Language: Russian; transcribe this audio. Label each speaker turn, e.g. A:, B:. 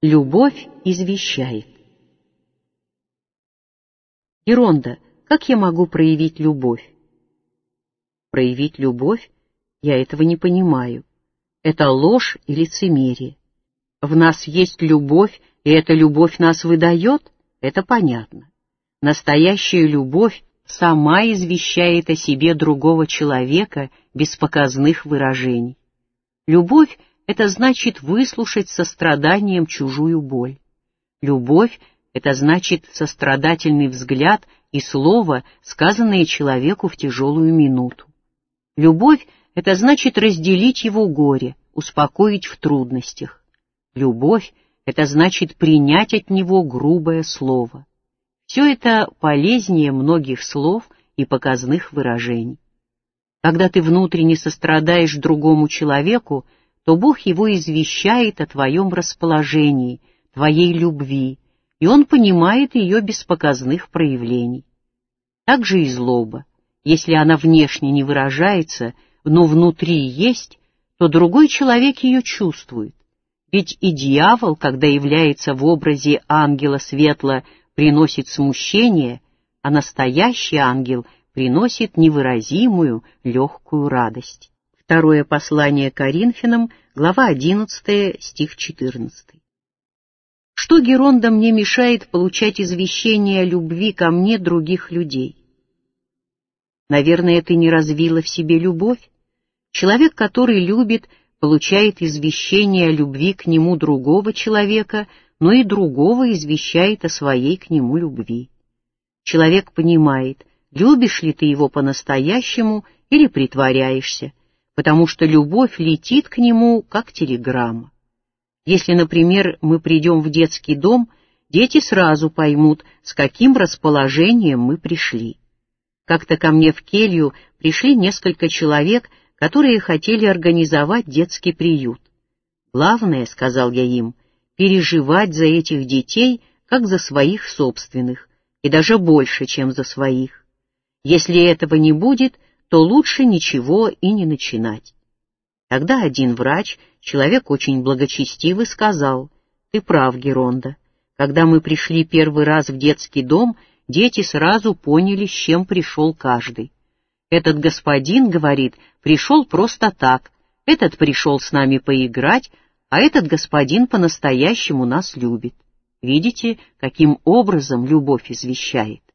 A: Любовь извещает. Геронда, как я могу проявить любовь? Проявить любовь? Я этого не понимаю. Это ложь и лицемерие. В нас есть любовь, и эта любовь нас выдает? Это понятно. Настоящая любовь сама извещает о себе другого человека без показных выражений. Любовь — это значит выслушать состраданием чужую боль. Любовь — это значит сострадательный взгляд и слово, сказанное человеку в тяжелую минуту. Любовь — это значит разделить его горе, успокоить в трудностях. Любовь — это значит принять от него грубое слово. Все это полезнее многих слов и показных выражений. Когда ты внутренне сострадаешь другому человеку, то Бог его извещает о твоем расположении, твоей любви, и он понимает ее без показных проявлений. Так же и злоба. Если она внешне не выражается, но внутри есть, то другой человек ее чувствует. Ведь и дьявол, когда является в образе ангела светла, приносит смущение, а настоящий ангел приносит невыразимую легкую радость. Второе послание Коринфянам, глава 11, стих 14. Что, Геронда, мне мешает получать извещение о любви ко мне других людей? Наверное, ты не развила в себе любовь. Человек, который любит, получает извещение о любви к нему другого человека, но и другого извещает о своей к нему любви. Человек понимает, любишь ли ты его по-настоящему или притворяешься, потому что любовь летит к нему, как телеграмма. Если, например, мы придем в детский дом, дети сразу поймут, с каким расположением мы пришли. Как-то ко мне в келью пришли несколько человек, которые хотели организовать детский приют. «Главное, — сказал я им, — переживать за этих детей, как за своих собственных, и даже больше, чем за своих. Если этого не будет, то лучше ничего и не начинать». Тогда один врач, человек очень благочестивый, сказал: «Ты прав, Геронда. Когда мы пришли первый раз в детский дом, дети сразу поняли, с чем пришел каждый. Этот господин, говорит, пришел просто так, этот пришел с нами поиграть, а этот господин по-настоящему нас любит. Видите, каким образом любовь извещает?»